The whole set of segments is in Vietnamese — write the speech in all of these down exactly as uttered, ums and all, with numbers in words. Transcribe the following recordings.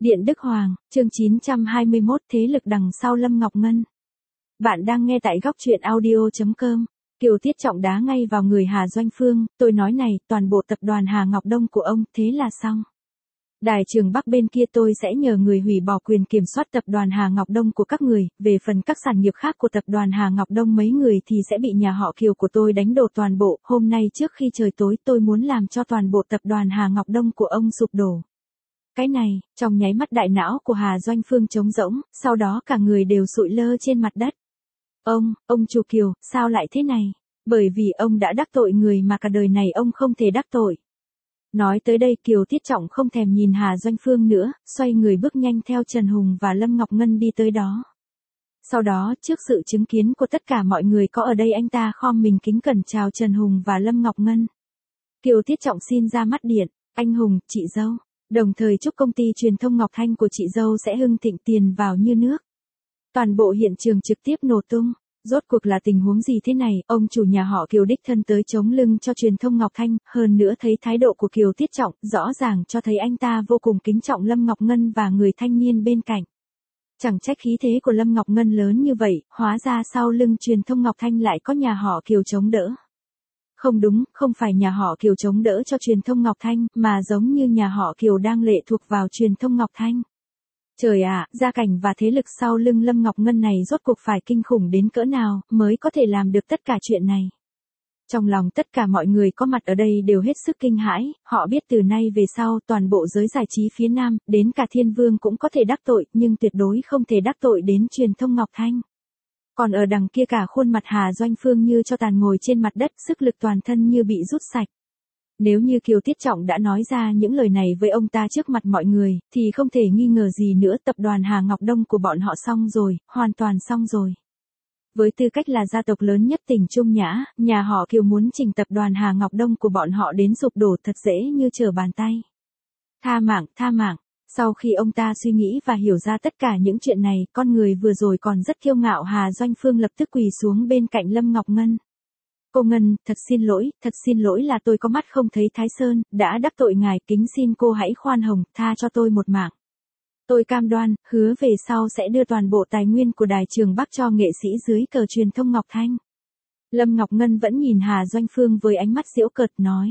Điện Đức Hoàng, chương chín trăm hai mươi mốt thế lực đằng sau Lâm Ngọc Ngân. Bạn đang nghe tại góc truyện audio chấm com. Kiều Tiết Trọng đá ngay vào người Hà Doanh Phương, tôi nói này, toàn bộ tập đoàn Hà Ngọc Đông của ông, thế là xong. Đài trường Bắc bên kia tôi sẽ nhờ người hủy bỏ quyền kiểm soát tập đoàn Hà Ngọc Đông của các người, về phần các sản nghiệp khác của tập đoàn Hà Ngọc Đông mấy người thì sẽ bị nhà họ Kiều của tôi đánh đổ toàn bộ, hôm nay trước khi trời tối tôi muốn làm cho toàn bộ tập đoàn Hà Ngọc Đông của ông sụp đổ. Cái này, trong nháy mắt đại não của Hà Doanh Phương trống rỗng, sau đó cả người đều sụi lơ trên mặt đất. Ông, ông chủ Kiều, sao lại thế này? Bởi vì ông đã đắc tội người mà cả đời này ông không thể đắc tội. Nói tới đây Kiều Tiết Trọng không thèm nhìn Hà Doanh Phương nữa, xoay người bước nhanh theo Trần Hùng và Lâm Ngọc Ngân đi tới đó. Sau đó, trước sự chứng kiến của tất cả mọi người có ở đây anh ta khom mình kính cẩn chào Trần Hùng và Lâm Ngọc Ngân. Kiều Tiết Trọng xin ra mắt điện, anh Hùng, chị dâu. Đồng thời chúc công ty truyền thông Ngọc Thanh của chị dâu sẽ hưng thịnh tiền vào như nước. Toàn bộ hiện trường trực tiếp nổ tung. Rốt cuộc là tình huống gì thế này, ông chủ nhà họ Kiều đích thân tới chống lưng cho truyền thông Ngọc Thanh, hơn nữa thấy thái độ của Kiều Tiết Trọng, rõ ràng cho thấy anh ta vô cùng kính trọng Lâm Ngọc Ngân và người thanh niên bên cạnh. Chẳng trách khí thế của Lâm Ngọc Ngân lớn như vậy, hóa ra sau lưng truyền thông Ngọc Thanh lại có nhà họ Kiều chống đỡ. Không đúng, không phải nhà họ Kiều chống đỡ cho truyền thông Ngọc Thanh, mà giống như nhà họ Kiều đang lệ thuộc vào truyền thông Ngọc Thanh. Trời ạ, gia cảnh và thế lực sau lưng Lâm Ngọc Ngân này rốt cuộc phải kinh khủng đến cỡ nào, mới có thể làm được tất cả chuyện này. Trong lòng tất cả mọi người có mặt ở đây đều hết sức kinh hãi, họ biết từ nay về sau toàn bộ giới giải trí phía Nam, đến cả Thiên Vương cũng có thể đắc tội, nhưng tuyệt đối không thể đắc tội đến truyền thông Ngọc Thanh. Còn ở đằng kia cả khuôn mặt Hà Doanh Phương như cho tàn ngồi trên mặt đất, sức lực toàn thân như bị rút sạch. Nếu như Kiều Tiết Trọng đã nói ra những lời này với ông ta trước mặt mọi người, thì không thể nghi ngờ gì nữa tập đoàn Hà Ngọc Đông của bọn họ xong rồi, hoàn toàn xong rồi. Với tư cách là gia tộc lớn nhất tỉnh Trung Nhã, nhà họ Kiều muốn chỉnh tập đoàn Hà Ngọc Đông của bọn họ đến sụp đổ thật dễ như trở bàn tay. Tha mạng, tha mạng. Sau khi ông ta suy nghĩ và hiểu ra tất cả những chuyện này, con người vừa rồi còn rất kiêu ngạo Hà Doanh Phương lập tức quỳ xuống bên cạnh Lâm Ngọc Ngân. Cô Ngân, thật xin lỗi, thật xin lỗi là tôi có mắt không thấy Thái Sơn, đã đắc tội ngài, kính xin cô hãy khoan hồng, tha cho tôi một mạng. Tôi cam đoan, hứa về sau sẽ đưa toàn bộ tài nguyên của Đài Trường Bắc cho nghệ sĩ dưới cờ truyền thông Ngọc Thanh. Lâm Ngọc Ngân vẫn nhìn Hà Doanh Phương với ánh mắt giễu cợt nói.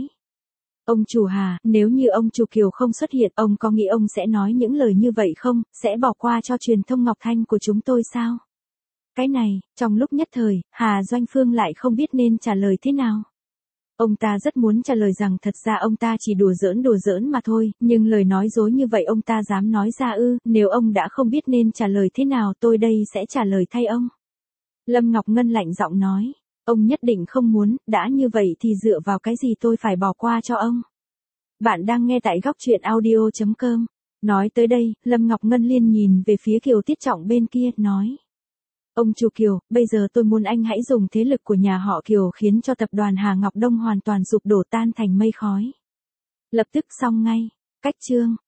Ông chủ Hà, nếu như ông chủ Kiều không xuất hiện, ông có nghĩ ông sẽ nói những lời như vậy không, sẽ bỏ qua cho truyền thông Ngọc Thanh của chúng tôi sao? Cái này, trong lúc nhất thời, Hà Doanh Phương lại không biết nên trả lời thế nào. Ông ta rất muốn trả lời rằng thật ra ông ta chỉ đùa giỡn đùa giỡn mà thôi, nhưng lời nói dối như vậy ông ta dám nói ra ư, nếu ông đã không biết nên trả lời thế nào tôi đây sẽ trả lời thay ông. Lâm Ngọc Ngân lạnh giọng nói, ông nhất định không muốn, đã như vậy thì dựa vào cái gì tôi phải bỏ qua cho ông. Bạn đang nghe tại góc truyện audio chấm com. Nói tới đây, Lâm Ngọc Ngân liên nhìn về phía Kiều Tiết Trọng bên kia, nói. Ông chủ Kiều, bây giờ tôi muốn anh hãy dùng thế lực của nhà họ Kiều khiến cho tập đoàn Hà Ngọc Đông hoàn toàn sụp đổ tan thành mây khói. Lập tức xong ngay. Cách chương.